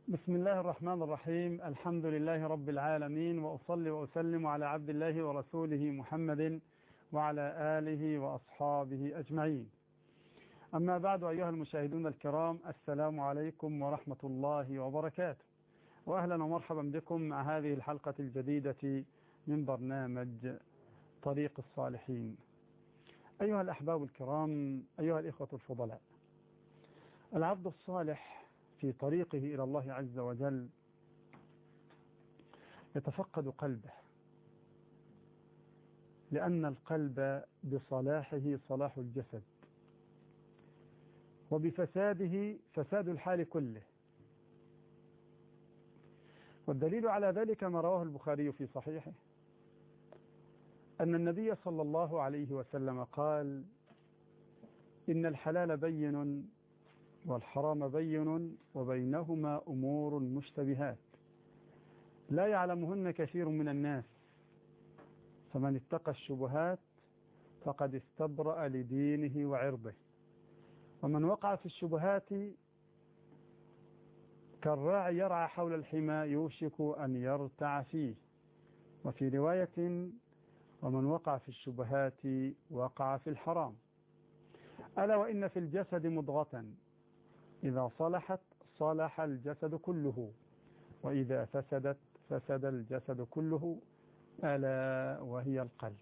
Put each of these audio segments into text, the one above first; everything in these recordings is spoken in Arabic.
بسم الله الرحمن الرحيم. الحمد لله رب العالمين، وأصلي وأسلم على عبد الله ورسوله محمد وعلى آله وأصحابه أجمعين. أما بعد، أيها المشاهدون الكرام، السلام عليكم ورحمة الله وبركاته، وأهلا ومرحبا بكم مع هذه الحلقة الجديدة من برنامج طريق الصالحين. أيها الأحباب الكرام، أيها الإخوة الفضلاء، العبد الصالح في طريقه إلى الله عز وجل يتفقد قلبه، لأن القلب بصلاحه صلاح الجسد، وبفساده فساد الحال كله. والدليل على ذلك ما رواه البخاري في صحيحه أن النبي صلى الله عليه وسلم قال: إن الحلال بين والحرام بين وبينهما أمور مشتبهات لا يعلمهن كثير من الناس، فمن اتقى الشبهات فقد استبرأ لدينه وعرضه، ومن وقع في الشبهات كالراعي يرعى حول الحمى يوشك أن يرتع فيه. وفي رواية: ومن وقع في الشبهات وقع في الحرام. ألا وإن في الجسد مضغة إذا صلحت صلح الجسد كله، وإذا فسدت فسد الجسد كله، ألا وهي القلب.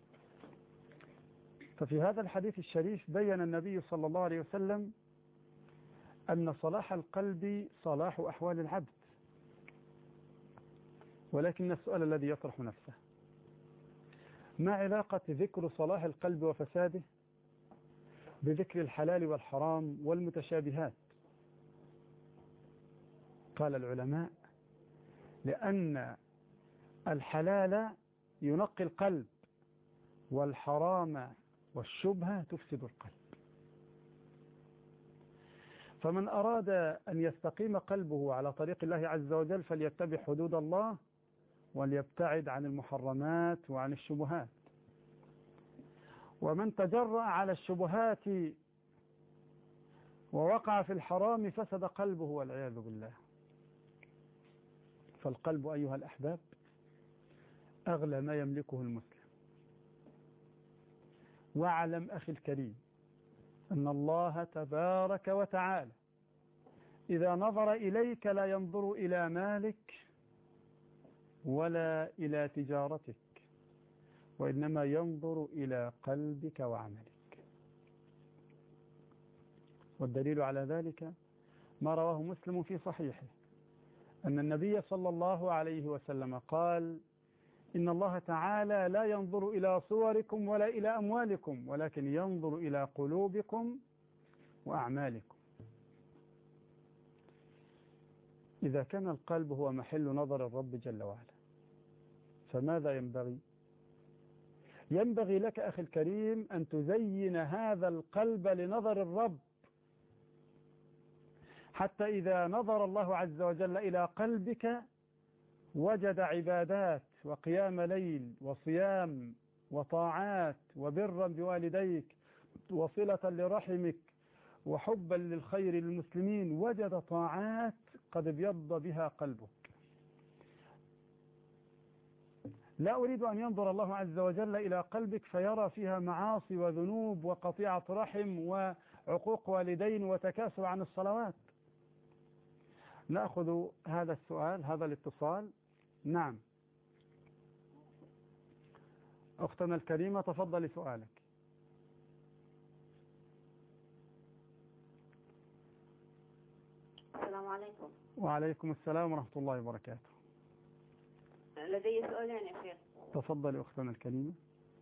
ففي هذا الحديث الشريف بين النبي صلى الله عليه وسلم أن صلاح القلب صلاح أحوال العبد. ولكن السؤال الذي يطرح نفسه: ما علاقة ذكر صلاح القلب وفساده بذكر الحلال والحرام والمتشابهات؟ قال العلماء: لأن الحلال ينقي القلب، والحرام والشبهة تفسد القلب. فمن أراد أن يستقيم قلبه على طريق الله عز وجل فليتبع حدود الله، وليبتعد عن المحرمات وعن الشبهات. ومن تجرأ على الشبهات ووقع في الحرام فسد قلبه والعياذ بالله. فالقلب أيها الأحباب أغلى ما يملكه المسلم. واعلم أخي الكريم أن الله تبارك وتعالى إذا نظر إليك لا ينظر إلى مالك ولا إلى تجارتك، وإنما ينظر إلى قلبك وعملك. والدليل على ذلك ما رواه مسلم في صحيحه أن النبي صلى الله عليه وسلم قال: إن الله تعالى لا ينظر إلى صوركم ولا إلى أموالكم، ولكن ينظر إلى قلوبكم وأعمالكم. إذا كان القلب هو محل نظر الرب جل وعلا، فماذا ينبغي؟ ينبغي لك أخي الكريم أن تزين هذا القلب لنظر الرب، حتى إذا نظر الله عز وجل إلى قلبك وجد عبادات وقيام ليل وصيام وطاعات وبرا بوالديك وصلة لرحمك وحبا للخير للمسلمين، وجد طاعات قد ابيض بها قلبك. لا أريد أن ينظر الله عز وجل إلى قلبك فيرى فيها معاصي وذنوب وقطيعة رحم وعقوق والدين وتكاسل عن الصلوات. نأخذ هذا السؤال، هذا الاتصال. نعم أختنا الكريمة، تفضلي سؤالك. السلام عليكم. وعليكم السلام ورحمة الله وبركاته. لدي سؤالين يا شيخ. تفضلي أختنا الكريمة.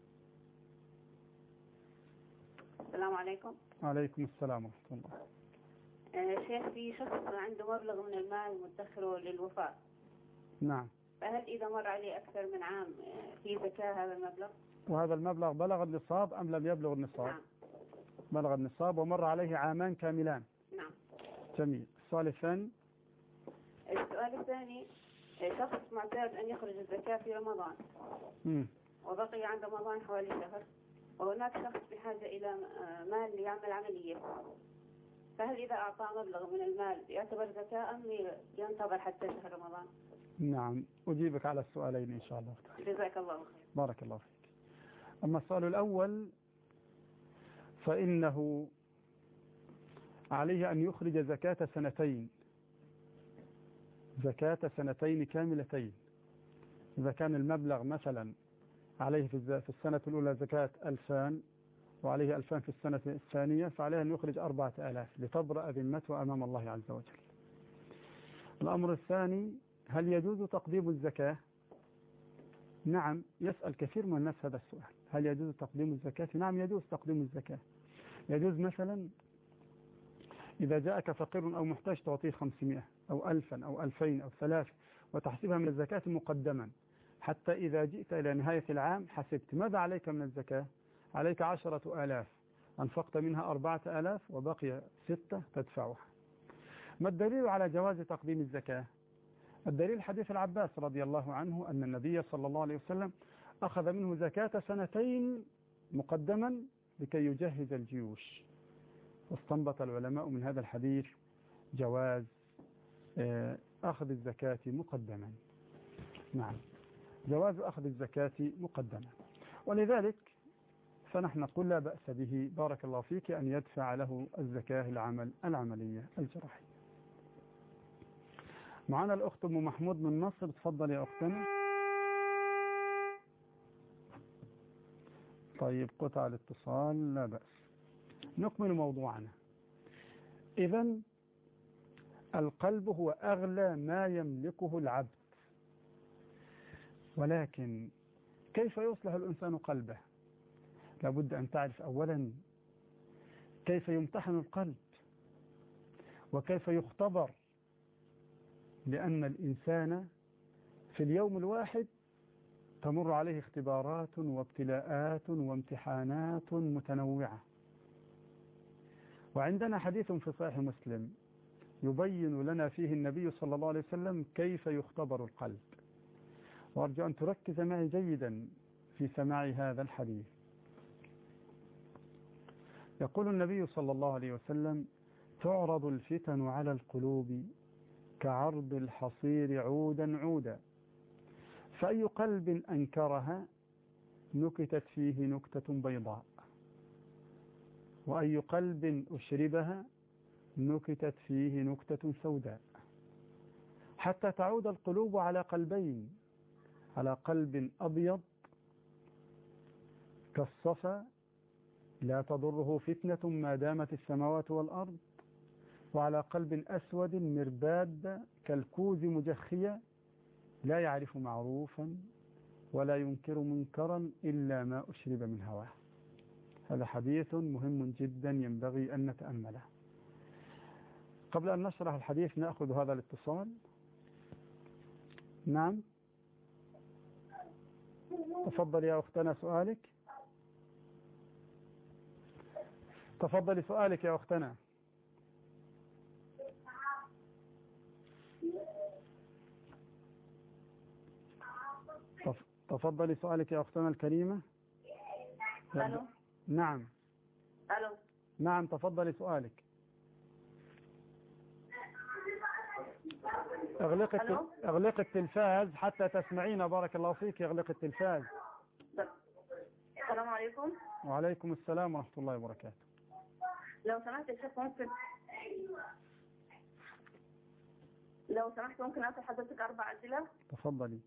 السلام عليكم. وعليكم السلام ورحمة الله. شيخ، في شخص عنده مبلغ من المال مدخره للوفاة. نعم. فهل إذا مر عليه أكثر من عام في زكاة هذا المبلغ؟ وهذا المبلغ بلغ النصاب أم لم يبلغ النصاب؟ نعم. بلغ النصاب ومر عليه عامان كاملان. نعم. جميل. السؤال الثاني. السؤال الثاني: شخص معتاد أن يخرج الزكاة في رمضان. وبقي عند رمضان حوالي شهر، وهناك شخص بحاجة إلى مال ليعمل عملية، فهل إذا أعطى مبلغ من المال يعتبر زكاة أم ينتظر حتى شهر رمضان؟ نعم، أجيبك على السؤالين إن شاء الله. جزاك الله خير. بارك الله فيك. أما السؤال الأول فإنه عليه أن يخرج زكاة سنتين، زكاة سنتين كاملتين. إذا كان المبلغ مثلا عليه في السنة الأولى زكاة 2000 وعليه 2000 في السنة الثانية، فعليه أن يخرج 4000 لتبرأ ذمته أمام الله عز وجل. الأمر الثاني، هل يجوز تقديم الزكاة؟ نعم، يسأل كثير من الناس هذا السؤال، هل يجوز تقديم الزكاة؟ نعم يجوز تقديم الزكاة. يجوز مثلا إذا جاءك فقير أو محتاج تعطيه 500 أو 1000 أو 2000 أو 3000 وتحسبها من الزكاة مقدما، حتى إذا جئت إلى نهاية العام حسبت ماذا عليك من الزكاة؟ عليك 10,000، أنفقت منها 4000 وبقي 6 تدفعها. ما الدليل على جواز تقديم الزكاة؟ الدليل حديث العباس رضي الله عنه أن النبي صلى الله عليه وسلم أخذ منه زكاة سنتين مقدما لكي يجهز الجيوش. واستنبط العلماء من هذا الحديث جواز أخذ الزكاة مقدما. نعم، جواز أخذ الزكاة مقدما. ولذلك فنحن نقول لا بأس به، بارك الله فيك، أن يدفع له الزكاة العملية الجراحية. معنا الأخت أم محمود من مصر، تفضل يا أختنا. طيب، قطع الاتصال، لا بأس. نكمل موضوعنا. إذن القلب هو أغلى ما يملكه العبد، ولكن كيف يصلح الإنسان قلبه؟ لابد أن تعرف أولا كيف يمتحن القلب وكيف يختبر، لأن الإنسان في اليوم الواحد تمر عليه اختبارات وابتلاءات وامتحانات متنوعة. وعندنا حديث في صحيح مسلم يبين لنا فيه النبي صلى الله عليه وسلم كيف يختبر القلب، وأرجو أن تركز معي جيدا في سماع هذا الحديث. يقول النبي صلى الله عليه وسلم: تعرض الفتن على القلوب كعرض الحصير عودا عودا، فأي قلب أنكرها نكتت فيه نكتة بيضاء، وأي قلب أشربها نكتت فيه نكتة سوداء، حتى تعود القلوب على قلبين، على قلب أبيض كالصفا لا تضره فتنة ما دامت السماوات والأرض، وعلى قلب أسود مرباد كالكوز مجخية لا يعرف معروفا ولا ينكر منكرا إلا ما أشرب من هواه. هذا حديث مهم جدا ينبغي أن نتأمله. قبل أن نشرح الحديث نأخذ هذا الاتصال. نعم، تفضل يا أختنا سؤالك. تفضلي سؤالك يا أختنا. تفضلي سؤالك يا أختنا الكريمة. ألو. نعم. ألو. نعم، تفضلي سؤالك. اغلق التلفاز حتى تسمعينا، بارك الله فيك. اغلق التلفاز. السلام عليكم. وعليكم السلام ورحمة الله وبركاته. لو سمحت يا شيخ ممكن أسأل حضرتك 4 أسئلة؟ تفضلي.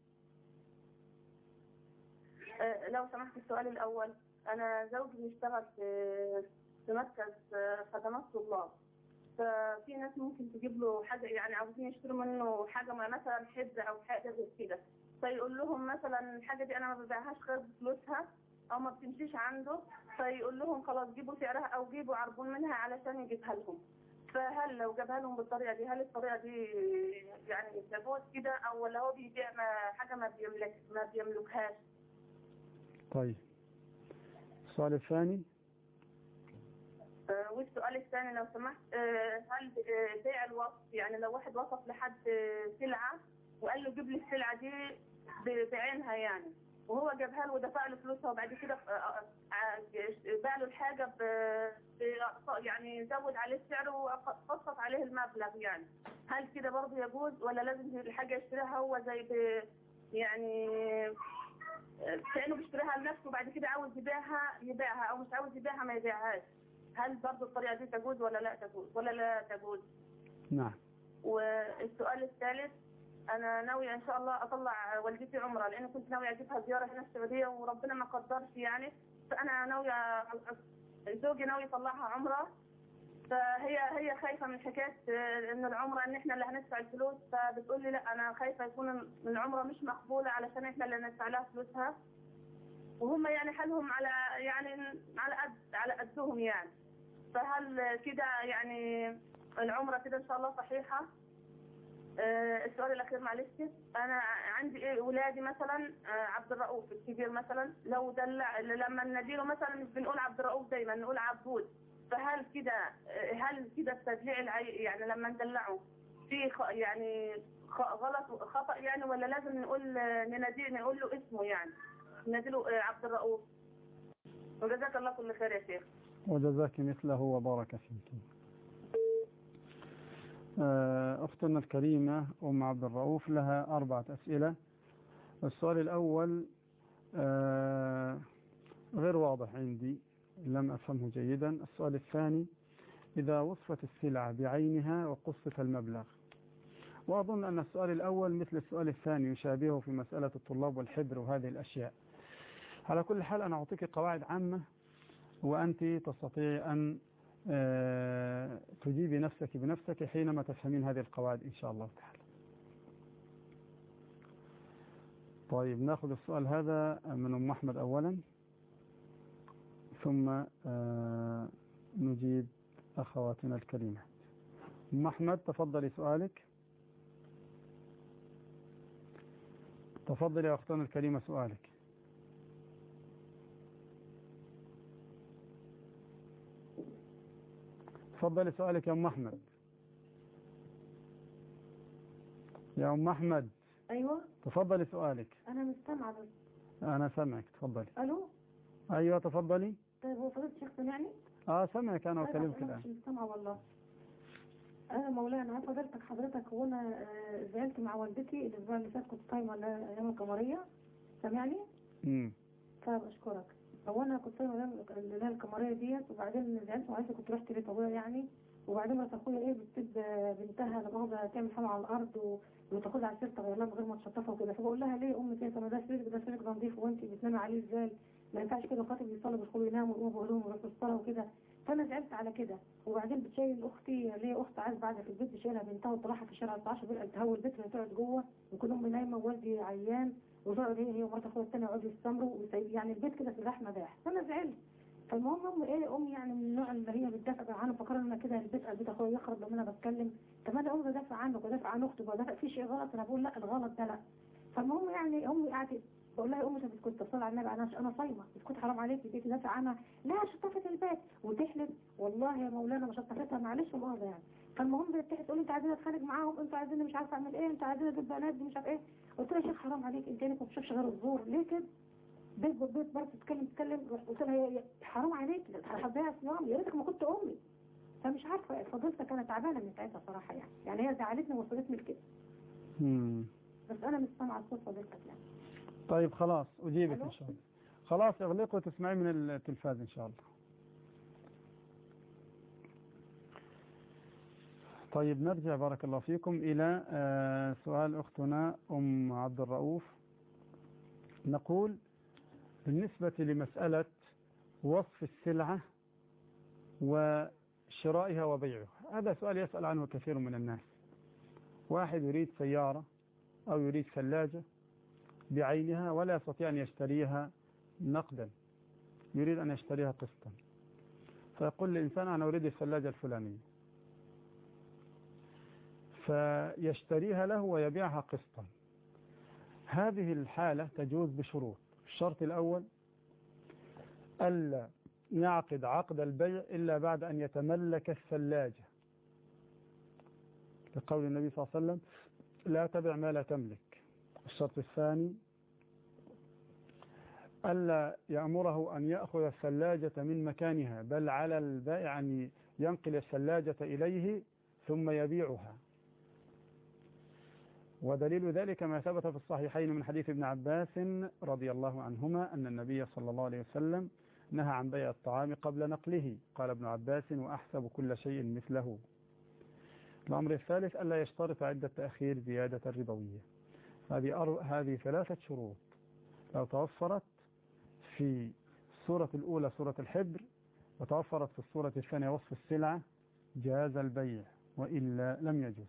لو سمحت، السؤال الأول، أنا زوجي بيشتغل في مركز خدمات طلاب، ففي ناس ممكن تجيب له حاجة، يعني عاوزين يشتروا منه حاجة مثلا حزة أو حاجة زي كده، فيقول لهم مثلا الحاجة دي أنا ما ببيعهاش غير بفلوسها أو ما بتمشيش عنده، فيقول لهم خلاص جيبوا سعرها أو جيبوا عربون منها علشان يجيبها لهم. فهل لو جابها لهم بالطريقة دي، هل الطريقة دي يعني تجوز كده، أو ولا هو بيبيع حاجة ما بيملكهاش؟ طيب، السؤال الثاني. والسؤال الثاني لو سمحت، هل بيع الوصف، يعني لو واحد وصف لحد سلعة وقال له جيب لي السلعة دي بعينها، يعني وهو جابها له ودفع له فلوسها، وبعد كده باع له الحاجة يعني زود عليه السعر وقسط عليه المبلغ يعني. هل كده برضه يجوز ولا لازم الحاجة يشتريها هو زي يعني كأنه بيشتريها لنفسه وبعد كده عاوز يبيعها أو مش عاوز يبيعها ما يبيعهاش؟ هل برضه الطريقة دي تجوز ولا لا تجوز ولا لا تجوز؟ نعم. والسؤال الثالث، أنا ناوية إن شاء الله أطلع والدتي عمرة، لأن كنت ناوية أجيبها زيارة هنا السعودية وربنا ما قدرش يعني. فأنا ناوية، زوجي ناوي يطلعها عمرة، فهي خايفة من حكاية إن العمرة إن إحنا اللي هندفع الفلوس، فبتقول لي لا أنا خايفة يكون العمرة مش مقبولة علشان إحنا اللي ندفع لها فلوسها، وهم يعني حالهم يعني على قدهم يعني. فهل كده يعني العمرة كده إن شاء الله صحيحة؟ السؤال الأخير معلش، أنا عندي ولادي مثلا عبد الرؤوف الكبير مثلا، لو دلع لما نديله مثلا مش بنقول عبد الرؤوف دايما نقول عبود، فهل كده التدليع يعني لما ندلعه في يعني غلط خطأ يعني، ولا لازم نناديه نقول له اسمه يعني نناديله عبد الرؤوف؟ وجزاك الله كل خير يا شيخ. وجزاك مثله وبارك فيك. أختنا الكريمة أم عبد الرؤوف لها 4 أسئلة. السؤال الأول غير واضح عندي، لم أفهمه جيدا. السؤال الثاني، إذا وصفت السلعة بعينها وقصت المبلغ. وأظن أن السؤال الأول مثل السؤال الثاني يشابهه في مسألة الطلاب والحبر وهذه الأشياء. على كل حال أنا أعطيك قواعد عامة وأنت تستطيع أن تجيبي نفسك بنفسك حينما تفهمين هذه القواعد إن شاء الله تعالى. طيب نأخذ السؤال هذا من أم أحمد أولا، ثم نجيب أخواتنا الكريمات. أم أحمد تفضلي سؤالك. تفضلي يا أختنا الكريمة سؤالك. تفضلي سؤالك يا أم أحمد. يا أم أحمد. أيوة تفضلي سؤالك. أنا مستمعة بس. أنا سمعك، تفضلي. ألو. أيوة تفضلي. طيب هو فضلت الشيخ سمعني؟ سمعك أنا وكلمك الآن. مش مستمعة والله. أنا مولانا حضرتك هو أنا زعلت مع والدتي الأسبوع اللي فات، كنت صايمة أيام القمرية، سامعني؟ طيب أشكرك. هو أنا كنت صايمة الليلة القمرية ديت، وبعدين زعلت معلش كنت رحت بيت أبويا يعني، وبعدين مرات أخويا بتسيب بنتها لمؤاخذة تعمل حمى على الأرض وتاخدها على السير تغير لها من غير ما تشطفها وكده، فبقول لها ليه أمي كده؟ طب ده سريرك ده نضيف وأنت بتنامي عليه إزاي؟ ما ينفعش كده، خاطر بيصلوا بيدخلوا يناموا ويقوموا بقول لهم يروحوا الصلاة وكده. فأنا زعلت على كده. وبعدين بتشيل أختي، ليه أخت عايز بعدها في البيت، بشيلها بنتها وطلعها في الشارع 19 بالليل تهوي البيت وهي تقعد جوه، وكل أمي نايمة ووالدي عيان، وتقعد هي ومرات أخويا التانية يقعدوا يستمروا يعني البيت كده في زحمة داح. فأنا زعلت. فالمهم أمي يعني من النوع اللي هي بتدافع عنه، فكرنا ان كده البيت اخويا يخرب لما انا بتكلم. طب انا امي بدافع عنك ودافع عن اختي وبدافع في شيء غلط، انا بقول لا الغلط ده لا. فالمهم يعني امي قعدت بقول لها امي انت كنت تصلي على النبي، انا صايمه، كنت حرام عليكي تيجي تدافع عنها؟ لا شطفت البيت وتحلف والله يا مولانا ما شطفتها، معلش مؤاخذه يعني. فالمهم بتحلف تقول لي انتوا عايزين اتخانق معاهم، انتوا عايزين مش عارفه اعمل ايه، انتوا عايزين اجيب بنات مش عارف ايه. قلت لها يا شيخ حرام عليك، انت ما بتشوفش غير الزور ليه كده؟ بيت برضه تتكلم. قلت لها حرام عليك، حبيها صيام، يا ريتك ما كنت امي. فمش عارفه فضلتها كانت تعبانه من ساعتها صراحه يعني هي زعلتني ووصلتني لكده. بس انا مش سامعه الصوت فضلتك يعني. طيب خلاص اجيبك ان شاء الله. خلاص اغلق وتسمعي من التلفاز ان شاء الله. طيب نرجع بارك الله فيكم إلى سؤال أختنا أم عبد الرؤوف. نقول بالنسبة لمسألة وصف السلعة وشرائها وبيعها، هذا سؤال يسأل عنه كثير من الناس. واحد يريد سيارة أو يريد ثلاجة بعينها ولا يستطيع أن يشتريها نقدا، يريد أن يشتريها قسطا، فيقول للإنسان أنا أريد الثلاجة الفلانية، فيشتريها له ويبيعها قسطا. هذه الحالة تجوز بشروط. الشرط الأول ألا يعقد عقد البيع إلا بعد أن يتملك الثلاجة، لقول النبي صلى الله عليه وسلم لا تبع ما لا تملك. الشرط الثاني ألا يأمره أن يأخذ الثلاجة من مكانها، بل على البائع أن ينقل الثلاجة إليه ثم يبيعها. ودليل ذلك ما ثبت في الصحيحين من حديث ابن عباس رضي الله عنهما أن النبي صلى الله عليه وسلم نهى عن بيع الطعام قبل نقله. قال ابن عباس: وأحسب كل شيء مثله. الأمر الثالث: ألا يشترط عدة تأخير زيادة ربوية. هذه 3 شروط لو توفرت في السورة الأولى سورة الحبر، وتوفرت في السورة الثانية وصف السلعة، جاز البيع، وإلا لم يجوز.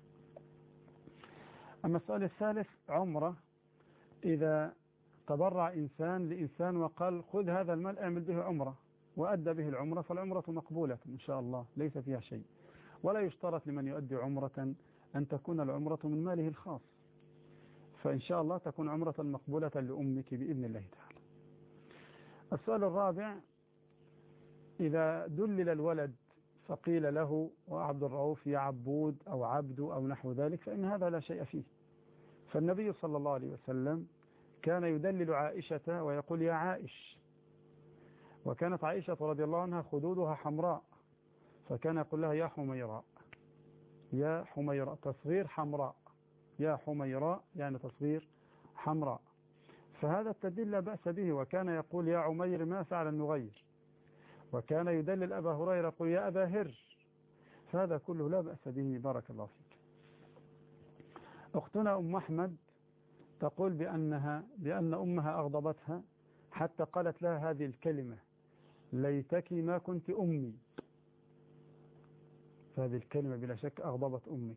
أما السؤال الثالث: عمرة، إذا تبرع إنسان لإنسان وقال: خذ هذا المال اعمل به عمرة، وأدى به العمرة، فالعمرة مقبولة إن شاء الله، ليس فيها شيء. ولا يشترط لمن يؤدي عمرة أن تكون العمرة من ماله الخاص، فإن شاء الله تكون عمرة مقبولة لأمك بإذن الله تعالى. السؤال الرابع: إذا دلل الولد فقيل له: وعبد الرؤوف يا عبود أو عبد أو نحو ذلك، فإن هذا لا شيء فيه. فالنبي صلى الله عليه وسلم كان يدلل عائشة ويقول: يا عائش. وكانت عائشة رضي الله عنها خدودها حمراء، فكان يقول لها: يا حميراء، يا حميراء، تصغير حمراء، يا حميراء يعني تصغير حمراء. فهذا التدليل لا بأس به. وكان يقول: يا عمير ما فعل النغير. وكان يدلل أبا هريرة يقول: يا أبا هر. فهذا كله لا بأس به. بارك الله فيك. أختنا أم أحمد تقول بأن أمها أغضبتها حتى قالت لها هذه الكلمة: ليتك ما كنت أمي. فهذه الكلمة بلا شك أغضبت أمك،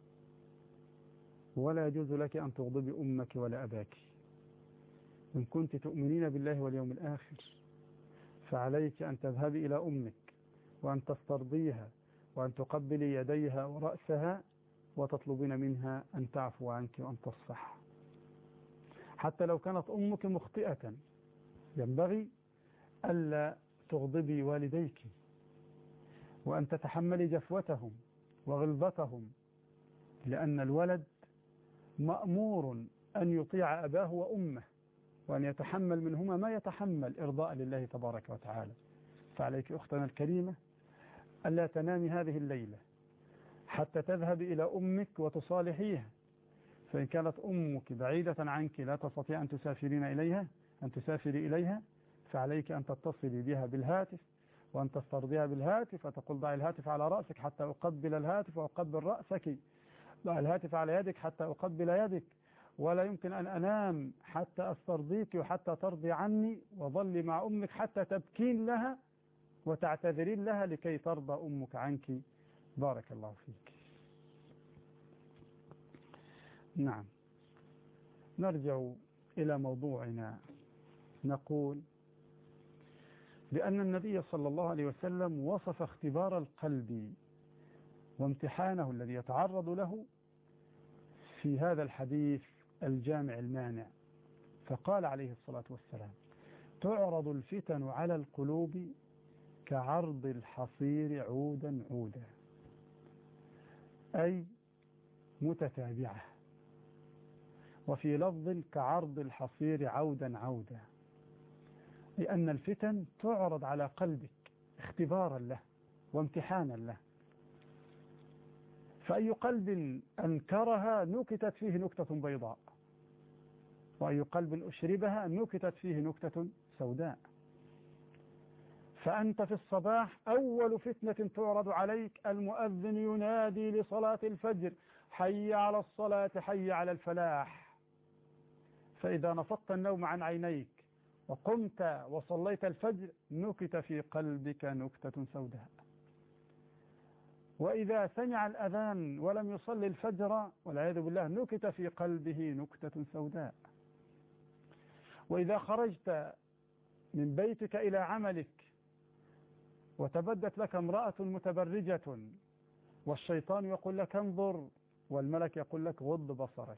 ولا يجوز لك أن تغضبي أمك ولا أباك. إن كنت تؤمنين بالله واليوم الآخر فعليك أن تذهبي إلى أمك وأن تسترضيها وأن تقبلي يديها ورأسها وتطلبين منها أن تعفو عنك وأن تصفح. حتى لو كانت أمك مخطئة ينبغي ألا تغضبي والديك، وأن تتحملي جفوتهم وغلظتهم، لأن الولد مأمور أن يطيع أباه وأمه، وأن يتحمل منهما ما يتحمل إرضاء لله تبارك وتعالى. فعليك أختنا الكريمة ألا تنامي هذه الليلة حتى تذهب إلى أمك وتصالحيها. فإن كانت أمك بعيدة عنك لا تستطيع أن تسافري إليها، فعليك أن تتصلي بها بالهاتف وأن تسترضيها بالهاتف، وتقول: ضعي الهاتف على رأسك حتى أقبل الهاتف وأقبل رأسك، ضع الهاتف على يدك حتى أقبل يدك، ولا يمكن أن أنام حتى أسترضيك وحتى ترضي عني، وظلي مع أمك حتى تبكين لها وتعتذرين لها لكي ترضى أمك عنك. بارك الله فيك. نعم، نرجع إلى موضوعنا. نقول بأن النبي صلى الله عليه وسلم وصف اختبار القلب وامتحانه الذي يتعرض له في هذا الحديث الجامع المانع، فقال عليه الصلاة والسلام: تعرض الفتن على القلوب كعرض الحصير عودا عودا، أي متتابعة. وفي لفظ كعرض الحصير عودا عودا، لأن الفتن تعرض على قلبك اختبارا له وامتحانا له. فأي قلب أنكرها نكتت فيه نكتة بيضاء، وأي قلب أشربها نكتت فيه نكتة سوداء. فأنت في الصباح أول فتنة تعرض عليك المؤذن ينادي لصلاة الفجر: حي على الصلاة، حي على الفلاح. فإذا نفضت النوم عن عينيك وقمت وصليت الفجر نكت في قلبك نكتة سوداء. وإذا سمع الأذان ولم يصلي الفجر والعياذ بالله نكت في قلبه نكتة سوداء. وإذا خرجت من بيتك إلى عملك وتبدت لك امرأة متبرجة والشيطان يقول لك انظر والملك يقول لك غض بصرك،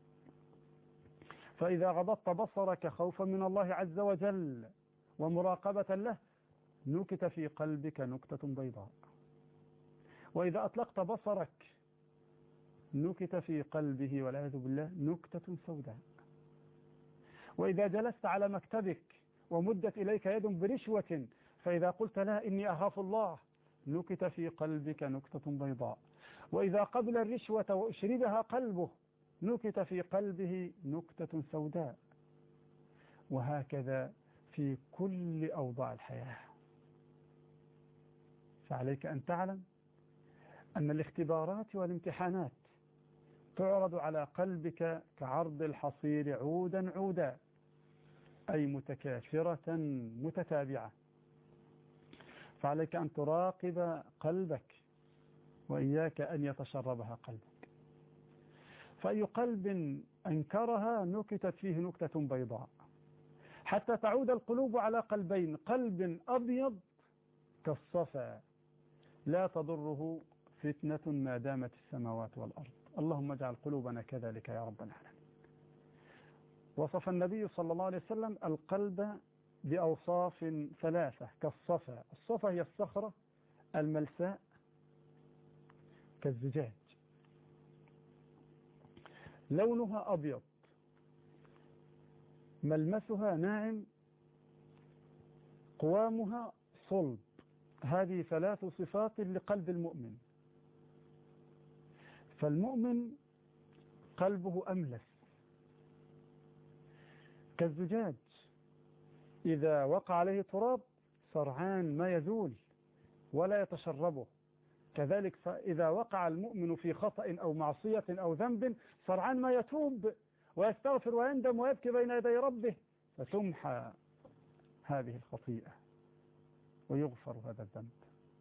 فإذا غضضت بصرك خوفا من الله عز وجل ومراقبة له نكت في قلبك نكتة بيضاء. وإذا أطلقت بصرك نكت في قلبه والعياذ بالله نكتة سوداء. وإذا جلست على مكتبك ومدت إليك يد برشوة فإذا قلت لا إني أخاف الله نكت في قلبك نكتة بيضاء، وإذا قبل الرشوة وأشربها قلبه نكت في قلبه نكتة سوداء، وهكذا في كل أوضاع الحياة. فعليك أن تعلم أن الاختبارات والامتحانات تعرض على قلبك كعرض الحصير عودا عودا، أي متكاثرة متتابعة. فعليك أن تراقب قلبك وإياك أن يتشربها قلبك. فأي قلب أنكرها نكتت فيه نكتة بيضاء، حتى تعود القلوب على قلبين: قلب أبيض كالصفا لا تضره فتنة ما دامت السماوات والأرض. اللهم اجعل قلوبنا كذلك يا رب العالمين. وصف النبي صلى الله عليه وسلم القلب بأوصاف ثلاثة كالصفا. الصفا هي الصخرة الملساء كالزجاج، لونها أبيض، ملمسها ناعم، قوامها صلب. هذه ثلاث صفات لقلب المؤمن. فالمؤمن قلبه أملس كالزجاج، إذا وقع عليه تراب سرعان ما يزول ولا يتشربه. كذلك إذا وقع المؤمن في خطأ أو معصية أو ذنب سرعان ما يتوب ويستغفر ويندم ويبكي بين يدي ربه، فتمحى هذه الخطيئة ويغفر هذا الذنب.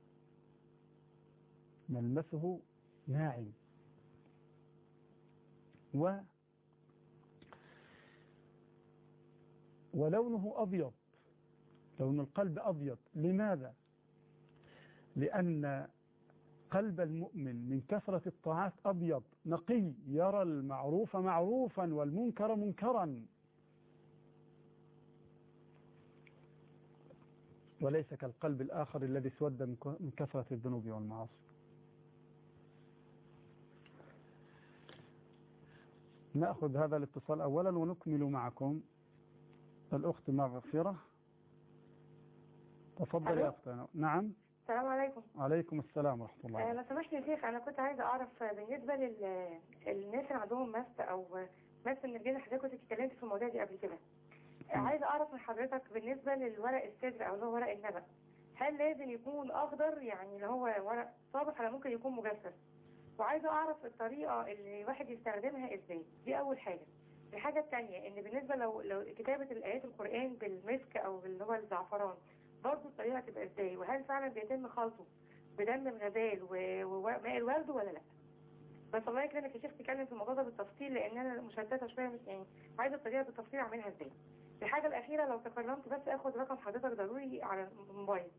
ملمسه ناعم ولونه أبيض، لون القلب أبيض. لماذا؟ لأن قلب المؤمن من كثرة الطاعات أبيض نقي، يرى المعروف معروفا والمنكر منكرا، وليس كالقلب الآخر الذي اسود من كثرة الذنوب والمعاصي. نأخذ هذا الاتصال أولا ونكمل معكم. الأخت مغفرة، تفضل يا أختنا. نعم. السلام عليكم. وعليكم السلام ورحمة الله. لو سمحت يا شيخ، أنا كنت عايزة أعرف بالنسبة للناس اللي عندهم مس أو مس من الجن. حضرتك كنت اتكلمت في الموضوع دي قبل كده. عايزة أعرف من حضرتك بالنسبة للورق السدر أو اللي هو ورق النبأ، هل لازم يكون أخضر يعني اللي هو ورق صابح ولا ممكن يكون مجفف؟ وعايزة أعرف الطريقة اللي الواحد يستخدمها إزاي. دي أول حاجة. الحاجة الثانية إن بالنسبة لو كتابة الآيات القرآن بالمسك أو اللي هو الزعفران، برضه الطريقة تبقى إزاي؟ وهل فعلا بيتم خلطه بدم الغزال وماء الورد ولا لا؟ بس الله يكرمك يا شيخ تتكلم في الموضوع ده بالتفصيل، لأن أنا مشتتة شوية، مش يعني عايزة الطريقة بالتفصيل أعملها إزاي. الحاجة الأخيرة لو تكرمت بس أخد رقم حضرتك ضروري على الموبايل.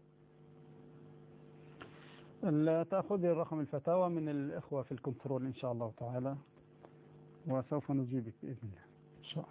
لا تأخذي الرقم الفتاوى من الإخوة في الكنترول إن شاء الله تعالى، وسوف نجيبك بإذن الله إن شاء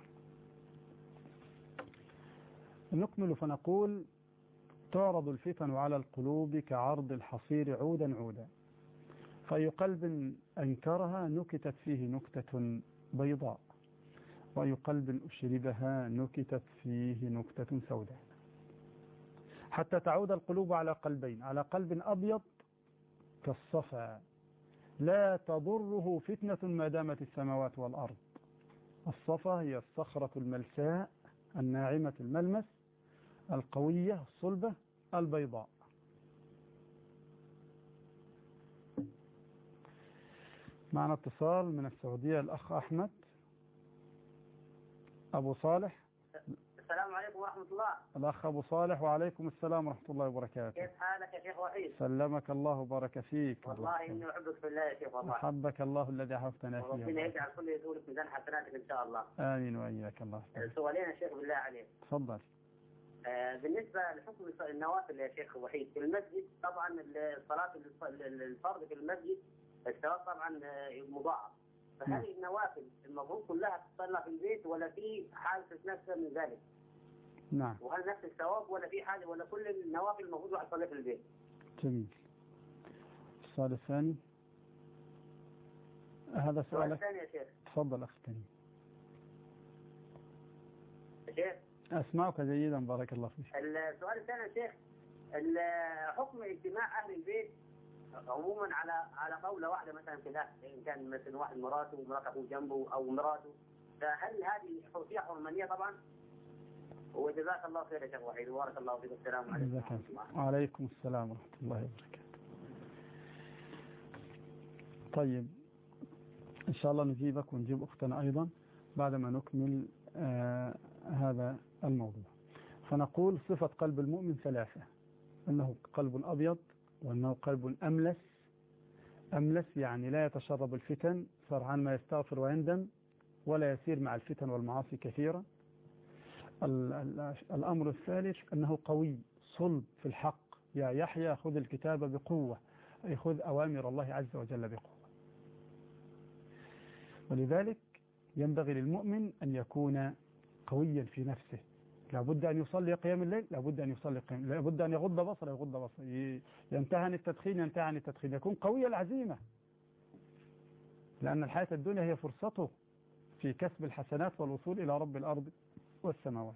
الله. نكمل فنقول: تعرض الفتن على القلوب كعرض الحصير عودا عودا، فأي قلب أنكرها نكتت فيه نكتة بيضاء، وأي قلب أشربها نكتت فيه نكتة سوداء، حتى تعود القلوب على قلبين: على قلب أبيض كالصفا لا تضره فتنة ما دامت السماوات والأرض. الصفا هي الصخرة الملساء الناعمة الملمس القوية الصلبة البيضاء. معنا اتصال من السعودية، الأخ أحمد أبو صالح. السلام عليكم ورحمة الله. الأخ أبو صالح. وعليكم السلام ورحمة الله وبركاته. كيف حالك يا شيخ وحيد؟ سلمك الله وبارك فيك. والله إني أحبك في الله يا شيخ والله. أحبك الله الذي أحببتنا فيه. وربنا يجعل كل يدولك ميزان حسناتك إن شاء الله. آمين وإياك. الله. سؤالين يا شيخ بالله عليك. تفضل. بالنسبة لحكم النوافل يا شيخ وحيد في المسجد، طبعا الصلاة الفرض في المسجد الثواب طبعا مضاعف، فهل النوافل المفروض كلها تصلى في البيت ولا في حال تتنفس من ذلك؟ نعم. وهل نفس الثواب ولا في حاجة ولا كل النوافل المفروض واحد يصلي في البيت؟ جميل. السؤال الثاني هذا سؤالك. الثاني يا شيخ. تفضل أخي كريم. يا شيخ. أسمعك جيدا بارك الله فيك. السؤال الثاني يا شيخ، حكم اجتماع أهل البيت عموما على قولة واحدة مثلا في الأهل، إن كان مثلا واحد مراته ومرات أخوه جنبه أو مراته، فهل هذه فيها حرمانية طبعا؟ وجزاك الله خير يا شيخ وحيد وبارك الله فيك. السلام عليكم ورحمة الله. وعليكم السلام ورحمة الله وبركاته. طيب إن شاء الله نجيبك ونجيب أختنا أيضا بعدما نكمل هذا الموضوع. فنقول صفة قلب المؤمن ثلاثة: أنه قلب أبيض، وأنه قلب أملس. أملس يعني لا يتشرب الفتن، سرعان ما يستغفر ويندم، ولا يسير مع الفتن والمعاصي كثيرا. الأمر الثالث أنه قوي صلب في الحق. يا يحيى خذ الكتاب بقوة، أي خذ أوامر الله عز وجل بقوة. ولذلك ينبغي للمؤمن أن يكون قويا في نفسه. لابد أن يصلي قيام الليل، لابد أن يصلي قيام، لابد أن يغض بصره، يغض بصره، ينتهي عن التدخين، ينتهي عن التدخين، يكون قوي العزيمة، لأن الحياة الدنيا هي فرصته في كسب الحسنات والوصول إلى رب الأرض والسماوات.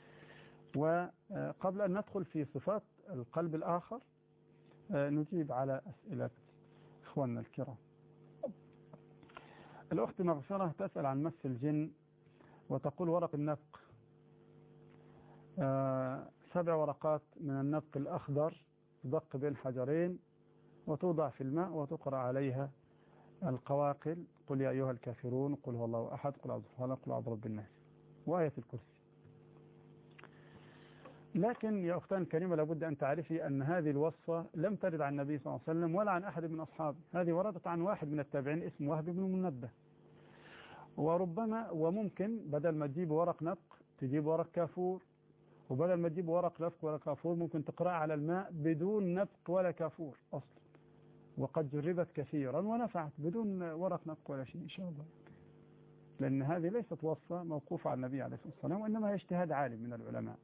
وقبل أن ندخل في صفات القلب الآخر نجيب على أسئلة إخواننا الكرام. الأخت مغفرة تسأل عن مس الجن وتقول ورق النبق 7 ورقات من النبق الأخضر تدق بين حجرين وتوضع في الماء وتقرأ عليها القواقل: قل يا أيها الكافرون، قل هو الله أحد، قل أعوذ برب الفلق، قل أعوذ برب الناس، وآية الكرسي. لكن يا أختان الكريمة لابد أن تعرفي أن هذه الوصفة لم ترد عن النبي صلى الله عليه وسلم ولا عن أحد من أصحابه. هذه وردت عن واحد من التابعين اسمه وهب بن منبه. وربما وممكن بدل ما تجيب ورق نبق تجيب ورق كافور، وبدل ما تجيب ورق نبق ولا كافور ممكن تقرأ على الماء بدون نبق ولا كافور أصلا، وقد جربت كثيرا ونفعت بدون ورق نبق ولا شيء إن شاء الله، لأن هذه ليست وصفة موقوفة على النبي عليه الصلاة والسلام، وإنما هي اجتهاد عالم من العلماء.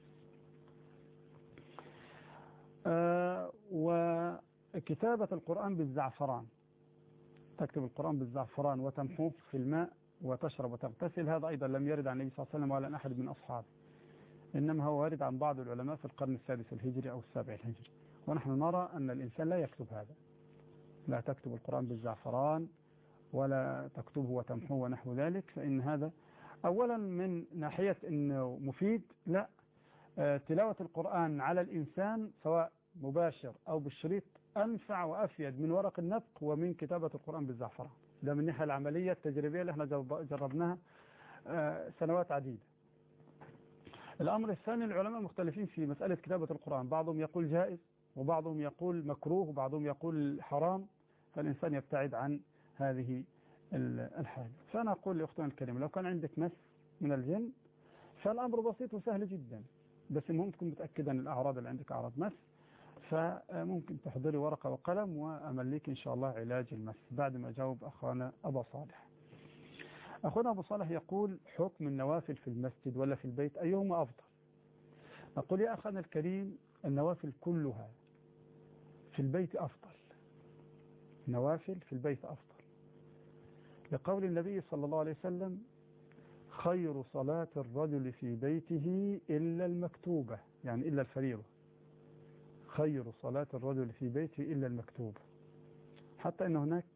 وكتابة القرآن بالزعفران، تكتب القرآن بالزعفران وتمحوه في الماء وتشرب وتغتسل، هذا أيضا لم يرد عن النبي صلى الله عليه وسلم ولا عن أحد من أصحابه، إنما هو وارد عن بعض العلماء في القرن السادس الهجري أو السابع الهجري. ونحن نرى أن الإنسان لا يكتب هذا، لا تكتب القرآن بالزعفران ولا تكتبه وتمحوه ونحو ذلك، فإن هذا أولا من ناحية أنه مفيد، لا، تلاوة القرآن على الإنسان سواء مباشر أو بالشريط أنفع وأفيد من ورق النبق ومن كتابة القرآن بالزعفران. ده من الناحية العملية التجريبية اللي احنا جربناها سنوات عديدة. الأمر الثاني العلماء مختلفين في مسألة كتابة القرآن، بعضهم يقول جائز وبعضهم يقول مكروه وبعضهم يقول حرام، فالإنسان يبتعد عن هذه الحاجة. فأنا أقول لأختنا الكريمة لو كان عندك مس من الجن فالأمر بسيط وسهل جدا، بس المهم تكون متأكد أن الأعراض اللي عندك أعراض مس، فممكن تحضري ورقة وقلم وأمليك إن شاء الله علاج المس بعد ما أجاوب أخونا أبا صالح. أخونا أبو صالح يقول حكم النوافل في المسجد ولا في البيت أيهما أفضل؟ نقول يا أخونا الكريم النوافل كلها في البيت أفضل، نوافل في البيت أفضل، لقول النبي صلى الله عليه وسلم خير صلاة الرجل في بيته إلا المكتوبة، يعني إلا الفريضة، خير صلاة الرجل في بيته إلا المكتوبة. حتى أن هناك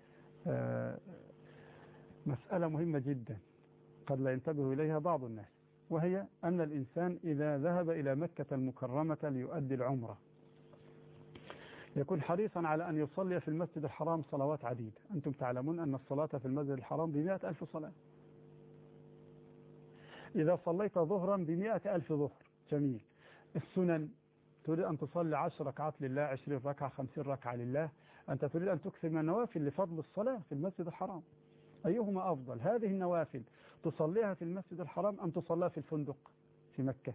مسألة مهمة جدا قد لا ينتبه إليها بعض الناس، وهي أن الإنسان إذا ذهب إلى مكة المكرمة ليؤدي العمرة يكون حريصا على أن يصلي في المسجد الحرام صلوات عديدة. أنتم تعلمون أن الصلاة في المسجد الحرام ب100,000 صلاة. إذا صليت ظهرا ب100,000 ظهر، جميل. السنن تريد أن تصلي 10 ركعات لله، 20 ركعة، 50 ركعة لله، أنت تريد أن تكثر من النوافل لفضل الصلاة في المسجد الحرام، أيهما أفضل؟ هذه النوافل تصليها في المسجد الحرام أم تصليها في الفندق في مكة؟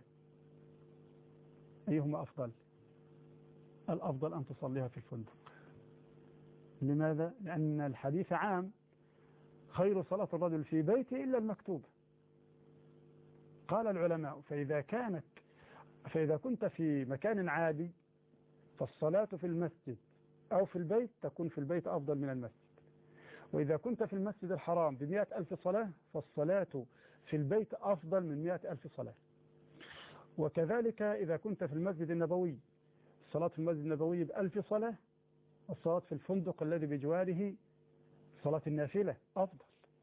أيهما أفضل؟ الأفضل أن تصليها في الفندق. لماذا؟ لأن الحديث عام، خير صلاة الرجل في بيته إلا المكتوبة. قال العلماء فإذا كنت في مكان عادي فالصلاة في المسجد أو في البيت تكون في البيت أفضل من المسجد، وإذا كنت في المسجد الحرام ب100,000 صلاة فالصلاة في البيت أفضل من 100,000 صلاة. وكذلك إذا كنت في المسجد النبوي، الصلاة في المسجد النبوي ب1000 صلاة، والصلاة في الفندق الذي بجواره صلاة النافلة أفضل.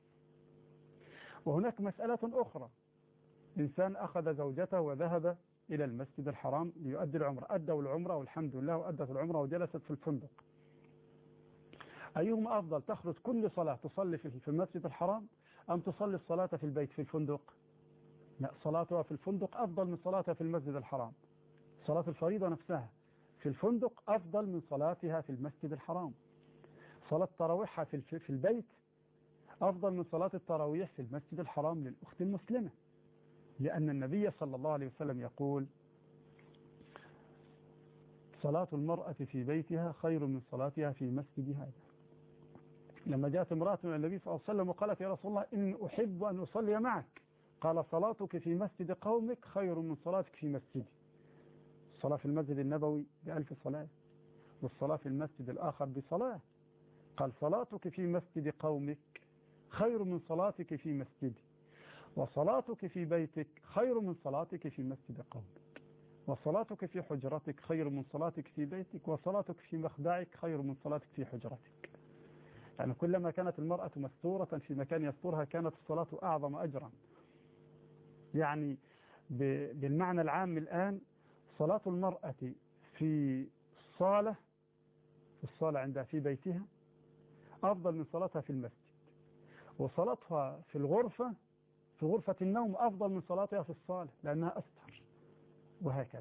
وهناك مسألة أخرى، إنسان أخذ زوجته وذهب إلى المسجد الحرام ليؤدي العمرة، أدوا العمرة والحمد لله وأدت العمرة وجلست في الفندق، أيهما أفضل؟ تخرج كل صلاة تصلي في المسجد الحرام أم تصلي الصلاة في البيت في الفندق؟ لا، صلاتها في الفندق أفضل من صلاتها في المسجد الحرام. صلاة الفريضة نفسها في الفندق أفضل من صلاتها في المسجد الحرام. صلاة تراويحها في البيت أفضل من صلاة التراويح في المسجد الحرام للأخت المسلمة، لأن النبي صلى الله عليه وسلم يقول: صلاة المرأة في بيتها خير من صلاتها في مسجدها. لما جاءت امرأة من النبي صلى الله عليه وسلم وقالت: يا رسول الله إن أحب أن أصلي معك، قال: صلاتك في مسجد قومك خير من صلاتك في مسجدي. الصلاة في المسجد النبوي ب1000 صلاة، والصلاة في المسجد الآخر بصلاة. قال: صلاتك في مسجد قومك خير من صلاتك في مسجدي، وصلاتك في بيتك خير من صلاتك في مسجد قومك، وصلاتك في حجرتك خير من صلاتك في بيتك، وصلاتك في مخدعك خير من صلاتك في حجرتك. يعني كلما كانت المرأة مستورة في مكان يسترها كانت الصلاة أعظم أجرا. يعني بالمعنى العام الآن صلاة المرأة في الصالة عندها في بيتها أفضل من صلاتها في المسجد، وصلاتها في غرفة النوم أفضل من صلاتها في الصالة لأنها أستر، وهكذا.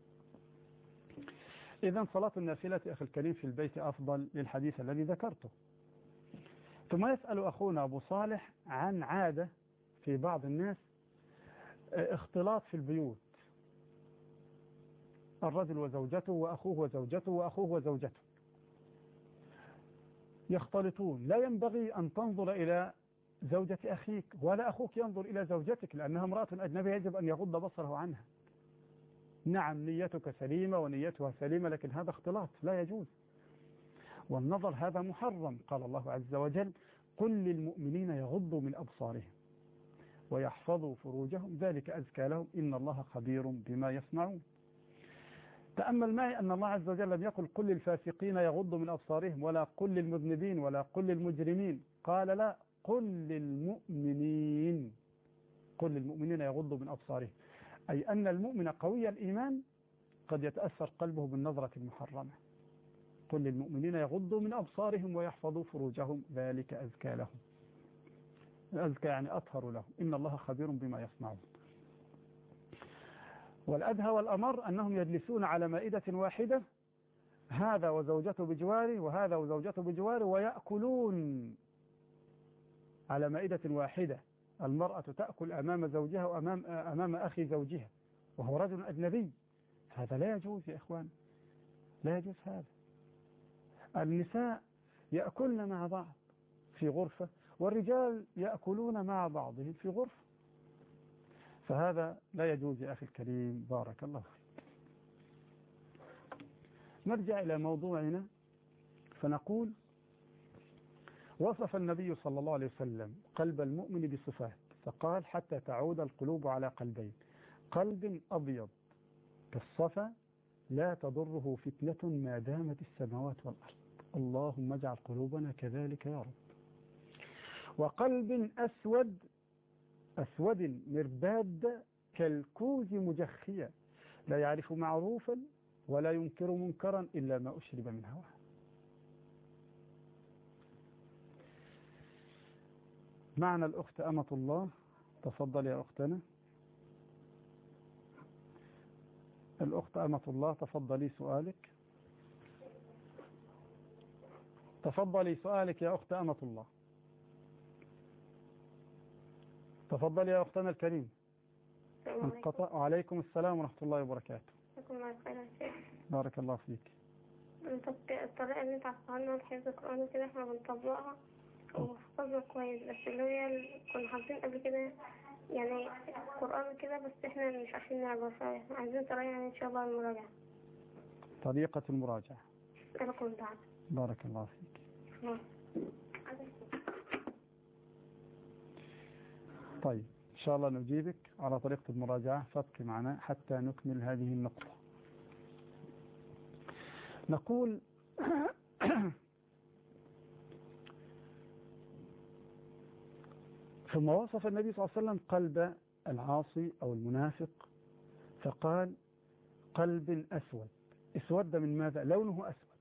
إذن صلاة النافلة أخي الكريم في البيت أفضل للحديث الذي ذكرته. ثم يسأل أخونا أبو صالح عن عادة في بعض الناس، اختلاط في البيوت، الرجل وزوجته وأخوه وزوجته وأخوه وزوجته يختلطون. لا ينبغي أن تنظر إلى زوجة أخيك ولا أخوك ينظر إلى زوجتك، لأنها امرأة أجنبية يجب أن يغض بصره عنها. نعم نيتك سليمة ونيتها سليمة، لكن هذا اختلاط لا يجوز، والنظر هذا محرم. قال الله عز وجل: قل للمؤمنين يغضوا من أبصارهم ويحفظوا فروجهم ذلك أزكى لهم إن الله خبير بما يصنعون. تأمل معي أن الله عز وجل لم يقل قل للفاسقين يغضوا من أبصارهم، ولا قل للمذنبين، ولا قل للمجرمين، قال لا، قل للمؤمنين، قل للمؤمنين يغضوا من أبصارهم، أي أن المؤمن قوي الإيمان قد يتأثر قلبه بالنظرة المحرمة. قل للمؤمنين يغضوا من أبصارهم ويحفظوا فروجهم ذلك أزكى لهم. أزكى يعني أطهر لهم إن الله خبير بما يصنعون. والأدهى والأمر أنهم يجلسون على مائدة واحدة، هذا وزوجته بجواره وهذا وزوجته بجواره، ويأكلون على مائدة واحدة. المرأة تأكل أمام زوجها وأمام أخي زوجها وهو رجل أجنبي. هذا لا يجوز يا إخوان، لا يجوز هذا. النساء يأكلن مع بعض في غرفة، والرجال يأكلون مع بعضهم في غرفة، فهذا لا يجوز يا أخي الكريم بارك الله فيك. نرجع إلى موضوعنا فنقول: وصف النبي صلى الله عليه وسلم قلب المؤمن بصفات، فقال: حتى تعود القلوب على قلبين، قلب أبيض كالصفا لا تضره فتنة ما دامت السماوات والأرض. اللهم اجعل قلوبنا كذلك يا رب. وقلب أسود مرباد كالكوز مجخيا لا يعرف معروفا ولا ينكر منكرا إلا ما أشرب من هواه. معنا الأخت أمة الله، تفضل يا أختنا. الأخت أمة الله تفضلي سؤالك. تفضلي سؤالك يا أخت أمة الله. تفضلي يا أختنا الكريم. انقطع. وعليكم السلام ورحمة الله وبركاته. بارك الله فيك. الطريقة اللي انت عطاها الحفظ القرآن كده احنا بنطبقها وحفظنا كويس، بس اللي هي كنا حافظين قبل كده يعني قرآن كده، بس احنا مش عارفين نعرف، عايزين طريقة يعني ان شاء الله المراجعة. طريقة المراجعة. بارك الله فيك. طيب إن شاء الله نجيبك على طريقة المراجعة، فابقي معنا حتى نكمل هذه النقطة. نقول ثم وصف النبي صلى الله عليه وسلم قلب العاصي أو المنافق فقال قلب أسود. اسود من ماذا؟ لونه أسود،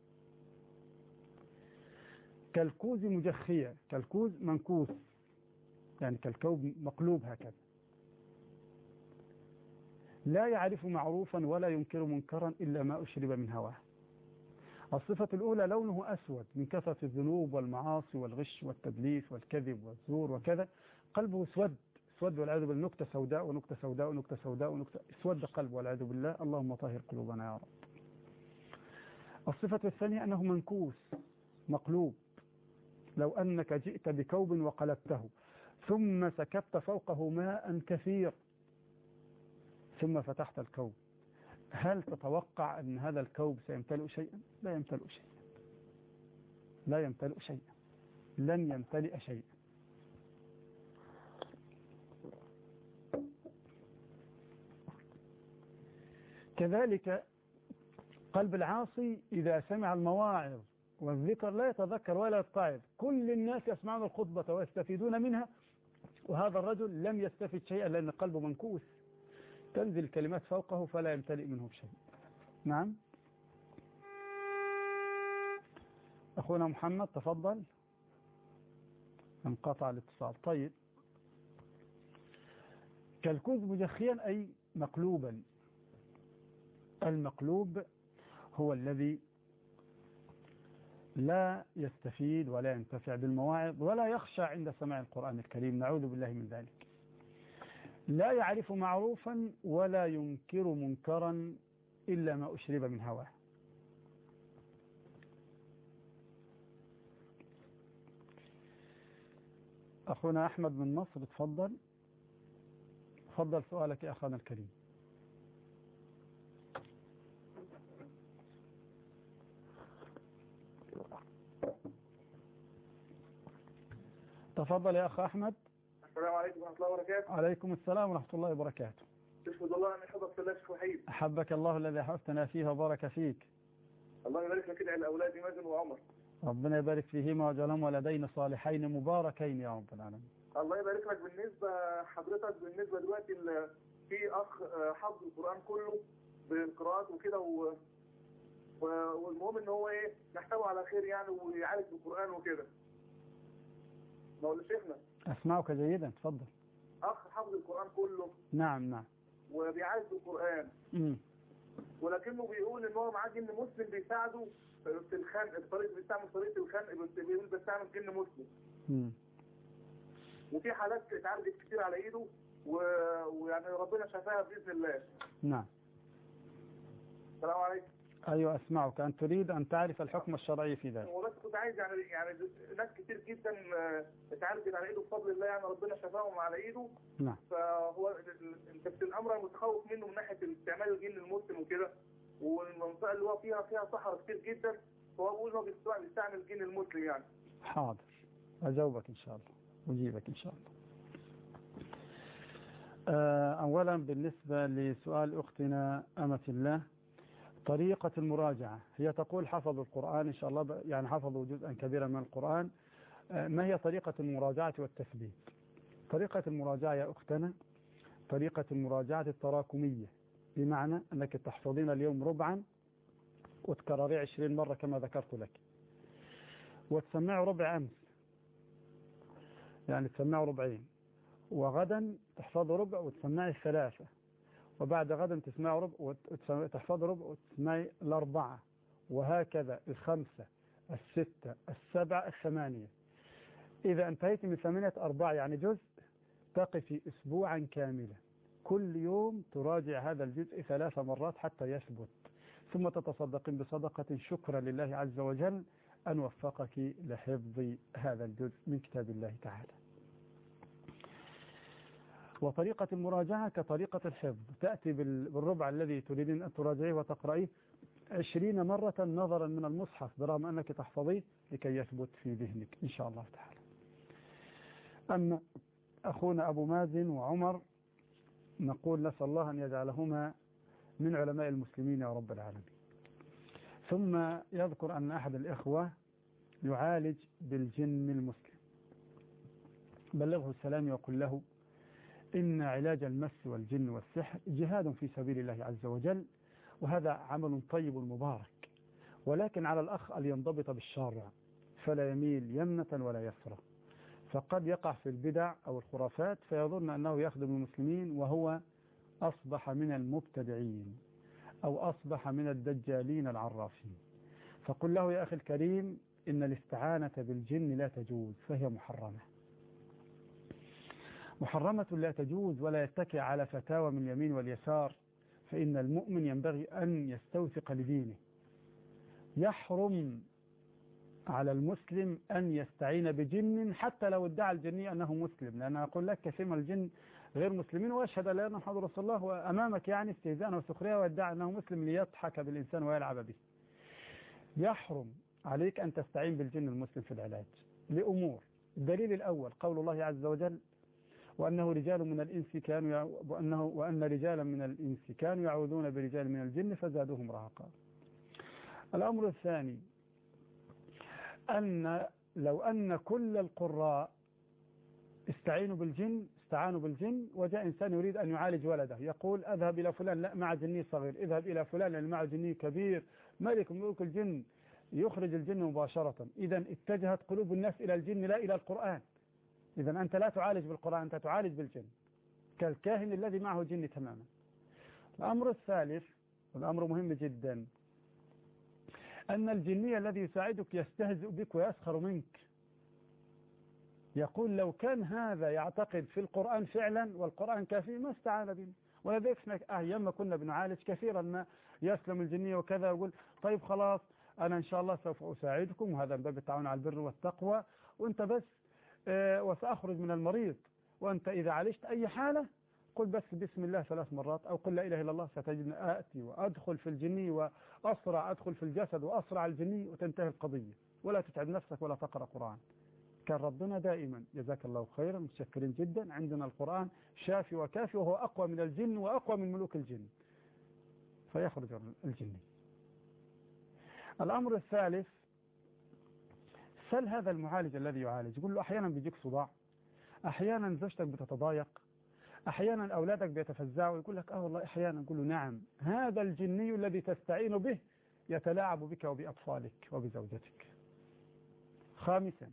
كالكوز مجخية، كالكوز منكوس، يعني كالكوب مقلوب هكذا، لا يعرف معروفا ولا ينكر منكرا إلا ما أشرب من هواه. الصفة الأولى لونه أسود من كثرة الذنوب والمعاصي والغش والتدليس والكذب والزور وكذا، قلبه اسود، اسود والعياذ بالله، نكتة سوداء ونكتة سوداء ونكتة سوداء ونكتة، اسود قلب والعياذ بالله، اللهم طهر قلوبنا يا رب. الصفة الثانية أنه منكوس مقلوب، لو أنك جئت بكوب وقلبته ثم سكبت فوقه ماء كثير ثم فتحت الكوب، هل تتوقع أن هذا الكوب سيمتلئ شيئا؟ لا يمتلئ شيئا، لا يمتلئ شيئا، لن يمتلئ شيئا. كذلك قلب العاصي إذا سمع المواعظ والذكر لا يتذكر ولا يتعظ، كل الناس يسمعون الخطبة ويستفيدون منها، وهذا الرجل لم يستفد شيئا لأن قلبه منكوس، تنزل الكلمات فوقه فلا يمتلئ منه بشيء. نعم أخونا محمد تفضل، انقطع الاتصال. طيب، كالكوز مجخيا أي مقلوبا. المقلوب هو الذي لا يستفيد ولا ينتفع بالمواعظ ولا يخشى عند سماع القرآن الكريم، نعوذ بالله من ذلك. لا يعرف معروفا ولا ينكر منكرا إلا ما أشرب من هواه. أخونا أحمد من مصر تفضل، تفضل سؤالك يا أخونا الكريم. تفضل يا أخ أحمد. السلام عليكم ورحمة الله وبركاته. عليكم السلام ورحمة الله وبركاته. تشهد الله أن يحفظك في الله شيخ وحيد. أحبك الله الذي أحببتنا فيه وبارك فيك. الله يبارك لك على أولادي مازن وعمر. ربنا يبارك فيهما وجعلهم ولدين صالحين مباركين يا رب العالمين. الله يبارك لك. بالنسبة حضرتك بالنسبة دلوقتي في أخ حفظ القرآن كله بالقراءات وكده والمهم إن هو نحتوي على خير يعني ويعالج بالقرآن وكده. مولانا شيخنا. أسمعك جيدا تفضل. أخ حفظ القرآن كله. نعم نعم. وبيعالج بالقرآن. ولكنه بيقول إن هو معاه جن مسلم بيساعده في الخنق، الطريق بيستعمل طريقة الخنق، بيقول بيستعمل جن مسلم. وفي حالات اتعالجت كتير على ايده ويعني ربنا شفاها بإذن الله. نعم. السلام عليكم. أيوة أسمعك، أن تريد أن تعرف الحكم الشرعي في ذلك. وبس كنت عايز يعني ناس كتير جدا اتعالجت على ايده بفضل الله، يعني ربنا شفاهم على ايده. نعم. فهو بس الامر متخوف منه من ناحيه استعمال الجن المسلم وكده، والمنطقه اللي هو فيها صحراء كتير جدا، فهو بيقول هو بيستعمل الجن المسلم يعني. حاضر أجاوبك إن شاء الله، أجيبك إن شاء الله. أولا بالنسبة لسؤال أختنا أمة الله، طريقة المراجعة، هي تقول حفظوا القرآن إن شاء الله، يعني حفظوا جزءا كبيرا من القرآن. ما هي طريقة المراجعة والتثبيت؟ طريقة المراجعة يا أختنا طريقة المراجعة التراكمية، بمعنى أنك تحفظين اليوم ربعا وتكرري 20 مرة كما ذكرت لك، وتسمعوا ربع أمس، يعني تسمعوا ربعين، وغدا تحفظوا ربع وتسمعي 3، وبعد غدا تسمعوا ربع وتحفظوا ربع وتسمعي 4، وهكذا 5 6 7 8. إذا انتهيت من 8 4 يعني جزء، تقفي أسبوعا كاملا كل يوم تراجع هذا الجزء 3 مرات حتى يثبت، ثم تتصدقين بصدقة شكرا لله عز وجل أن وفقك لحفظ هذا الجزء من كتاب الله تعالى. وطريقة المراجعة كطريقة الحفظ، تأتي بالربع الذي تريدين أن تراجعيه وتقرأيه 20 مرة نظرا من المصحف، برغم أنك تحفظيه لكي يثبت في ذهنك إن شاء الله تعالى. أما أخونا أبو مازن وعمر نقول نسأل الله أن يجعلهما من علماء المسلمين يا رب العالمين. ثم يذكر أن أحد الإخوة يعالج بالجن المسلم، بلغه السلام وقل له إن علاج المس والجن والسحر جهاد في سبيل الله عز وجل، وهذا عمل طيب مبارك، ولكن على الأخ أن ينضبط بالشارع فلا يميل يمنة ولا يسرى، فقد يقع في البدع أو الخرافات فيظن أنه يخدم المسلمين وهو أصبح من المبتدعين أو أصبح من الدجالين العرافين. فقل له يا أخي الكريم إن الاستعانة بالجن لا تجوز، فهي محرمة لا تجوز، ولا يتكئ على فتاوى من اليمين واليسار، فإن المؤمن ينبغي أن يستوثق لدينه. يحرم على المسلم أن يستعين بجن حتى لو ادعى الجني أنه مسلم، لأن أقول لك كثير من الجن غير مسلمين وأشهد أن لا إله إلا محمد رسول الله وأمامك يعني استهزاء وسخرية ويدعي أنه مسلم ليضحك بالإنسان ويلعب به. يحرم عليك أن تستعين بالجن المسلم في العلاج لأمور. الدليل الأول قول الله عز وجل وأنه رجال من الإنس وأن رجالا من الإنس كانوا يعوذون برجال من الجن فزادوهم رهقا. الأمر الثاني أن لو أن كل القراء استعانوا بالجن وجاء إنسان يريد أن يعالج ولده يقول أذهب إلى فلان لا مع جني صغير، اذهب إلى فلان لأن مع جني كبير، ملك ملوك الجن يخرج الجن مباشرة. إذا اتجهت قلوب الناس إلى الجن لا إلى القرآن. إذا أنت لا تعالج بالقرآن، أنت تعالج بالجن كالكاهن الذي معه جن تماما. الأمر الثالث والأمر مهم جدا أن الجني الذي يساعدك يستهزئ بك ويسخر منك. يقول لو كان هذا يعتقد في القرآن فعلا والقرآن كافي ما استعان بنا. ولذلك أيام ما كنا بنعالج كثيرا ما يسلم الجني وكذا يقول طيب خلاص أنا إن شاء الله سوف أساعدكم، وهذا من باب التعاون على البر والتقوى، وأنت بس وسأخرج من المريض، وأنت إذا عالجت أي حالة قل بس بسم الله 3 مرات أو قل لا إله إلا الله ستجدني آتي وأدخل في الجني وأسرع أدخل في الجسد وأسرع الجني وتنتهي القضية، ولا تتعب نفسك ولا تقرأ قرآن. كان ربنا دائما جزاك الله خيرا متشكرين جدا، عندنا القرآن شافي وكافي وهو أقوى من الجن وأقوى من ملوك الجن، فيخرج الجني. الأمر الثالث سل هذا المعالج الذي يعالج، يقول له أحيانا بيجيك صداع، أحيانا زوجتك بتتضايق، أحيانا أولادك بيتفزعوا، يقول لك والله أحيانا، يقول له نعم هذا الجني الذي تستعين به يتلاعب بك وبأطفالك وبزوجتك. خامسا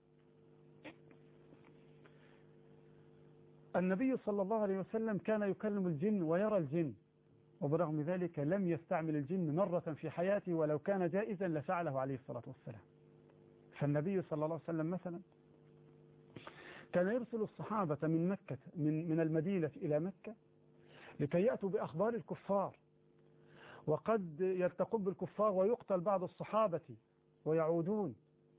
النبي صلى الله عليه وسلم كان يكلم الجن ويرى الجن، وبرغم ذلك لم يستعمل الجن مرة في حياته، ولو كان جائزا لفعله عليه الصلاة والسلام. فالنبي صلى الله عليه وسلم مثلا كان يرسل الصحابة من مكة من المدينة إلى مكة لكي يأتوا بأخبار الكفار، وقد يلتقون بالكفار ويقتل بعض الصحابة ويعودون.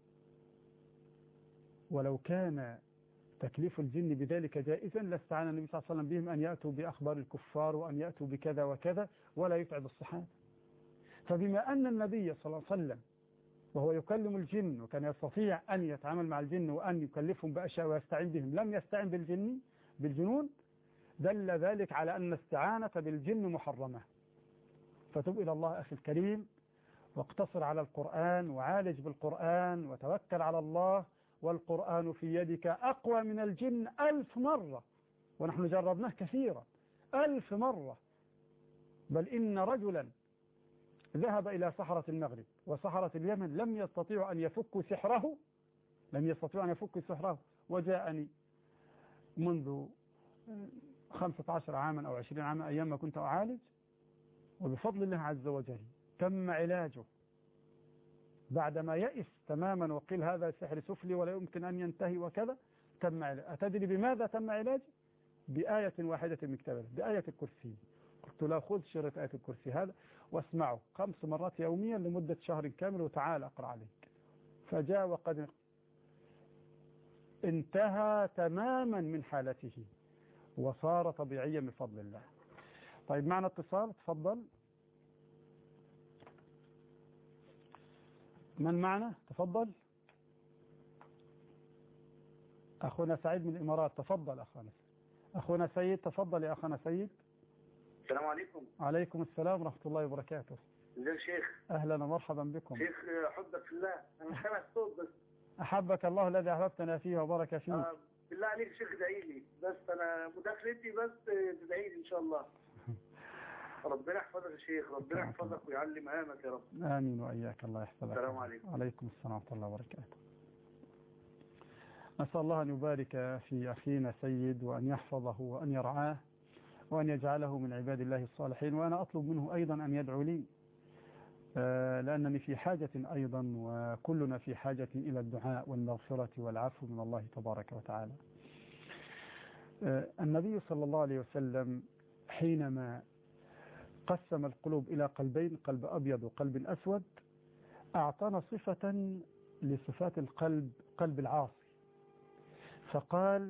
ولو كان تكليف الجن بذلك جائزا لاستعان النبي صلى الله عليه وسلم بهم أن يأتوا بأخبار الكفار وأن يأتوا بكذا وكذا ولا يتعب الصحابة. فبما أن النبي صلى الله عليه وسلم وهو يكلم الجن وكان يستطيع أن يتعامل مع الجن وأن يكلفهم بأشياء ويستعين بهم، لم يستعين بالجنون، دل ذلك على أن الاستعانة بالجن محرمة. فتب إلى الله أخي الكريم واقتصر على القرآن وعالج بالقرآن وتوكل على الله، والقرآن في يدك أقوى من الجن 1000 مرة، ونحن جربناه كثيرا 1000 مرة. بل إن رجلا ذهب إلى سحرة المغرب وسحرة اليمن لم يستطيعوا أن يفكوا سحره، وجاءني منذ 15 عاما أو 20 عاما أيام ما كنت أعالج، وبفضل الله عز وجل تم علاجه بعدما يئس تماما وقيل هذا سحر سفلي ولا يمكن أن ينتهي وكذا. تم علاج. أتدري بماذا تم علاج؟ بآية واحدة من كتاب الله، بآية الكرسي. قلت له خذ شريط آية الكرسي هذا واسمعه 5 مرات يوميا لمدة شهر كامل وتعال أقرأ عليك. فجاء وقد انتهى تماما من حالته وصار طبيعيا بفضل الله. طيب معنا اتصال، تفضل. من معنا؟ تفضل. أخونا سعيد من الإمارات، تفضل أخونا سيد، تفضل يا أخونا سيد. السلام عليكم. عليكم السلام ورحمة الله وبركاته. ازيك يا شيخ؟ أهلا ومرحبا بكم. شيخ حبك في الله، أنا مش سامع الصوت بس. أحبك الله الذي أحببتنا فيه وبارك فيك. بالله عليك شيخ ادعي لي، بس أنا مداخلتي بس تدعي لي إن شاء الله. ربنا يحفظك يا شيخ، ربنا يحفظك ويعلي مهامك يا رب. آمين وإياك، الله يحفظك. السلام عليكم. عليكم السلام ورحمة الله وبركاته. نسأل الله أن يبارك في أخينا سيد، وأن يحفظه وأن يرعاه، وأن يجعله من عباد الله الصالحين. وأنا أطلب منه أيضا أن يدعو لي، لأنني في حاجة أيضا، وكلنا في حاجة إلى الدعاء والمغفرة والعفو من الله تبارك وتعالى. النبي صلى الله عليه وسلم حينما قسم القلوب إلى قلبين، قلب أبيض وقلب أسود، أعطانا صفة لصفات القلب، قلب العاصي، فقال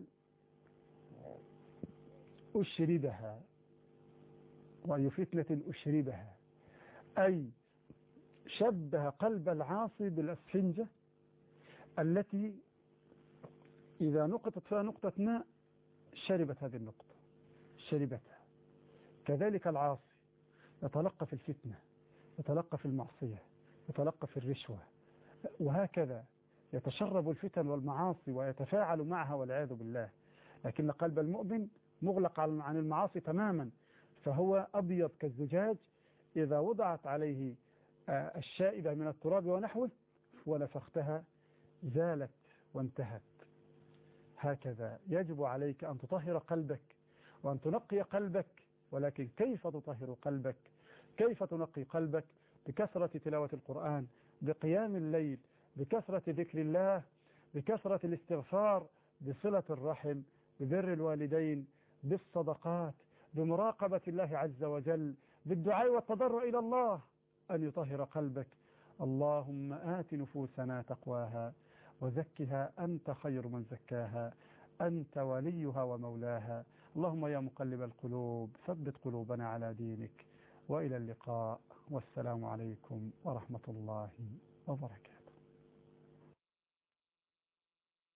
أشربها، وأي فتنة أشربها، أي شبه قلب العاصي بالأسفنجة التي إذا نقطت فيها نقطة ماء شربت هذه النقطة، شربتها. كذلك العاصي يتلقى في الفتنة، يتلقى في المعصية، يتلقى في الرشوة، وهكذا يتشرب الفتن والمعاصي ويتفاعل معها والعياذ بالله. لكن قلب المؤمن مغلق عن المعاصي تماما، فهو أبيض كالزجاج، إذا وضعت عليه الشائبة من التراب ونحوه ونفختها زالت وانتهت. هكذا يجب عليك أن تطهر قلبك وأن تنقي قلبك. ولكن كيف تطهر قلبك؟ كيف تنقي قلبك؟ بكثرة تلاوة القرآن، بقيام الليل، بكثرة ذكر الله، بكثرة الاستغفار، بصلة الرحم، ببر الوالدين، بالصدقات، بمراقبة الله عز وجل، بالدعاء والتضرع إلى الله أن يطهر قلبك. اللهم آت نفوسنا تقواها وزكها أنت خير من زكاها، أنت وليها ومولاها. اللهم يا مقلب القلوب ثبت قلوبنا على دينك. وإلى اللقاء، والسلام عليكم ورحمة الله وبركاته.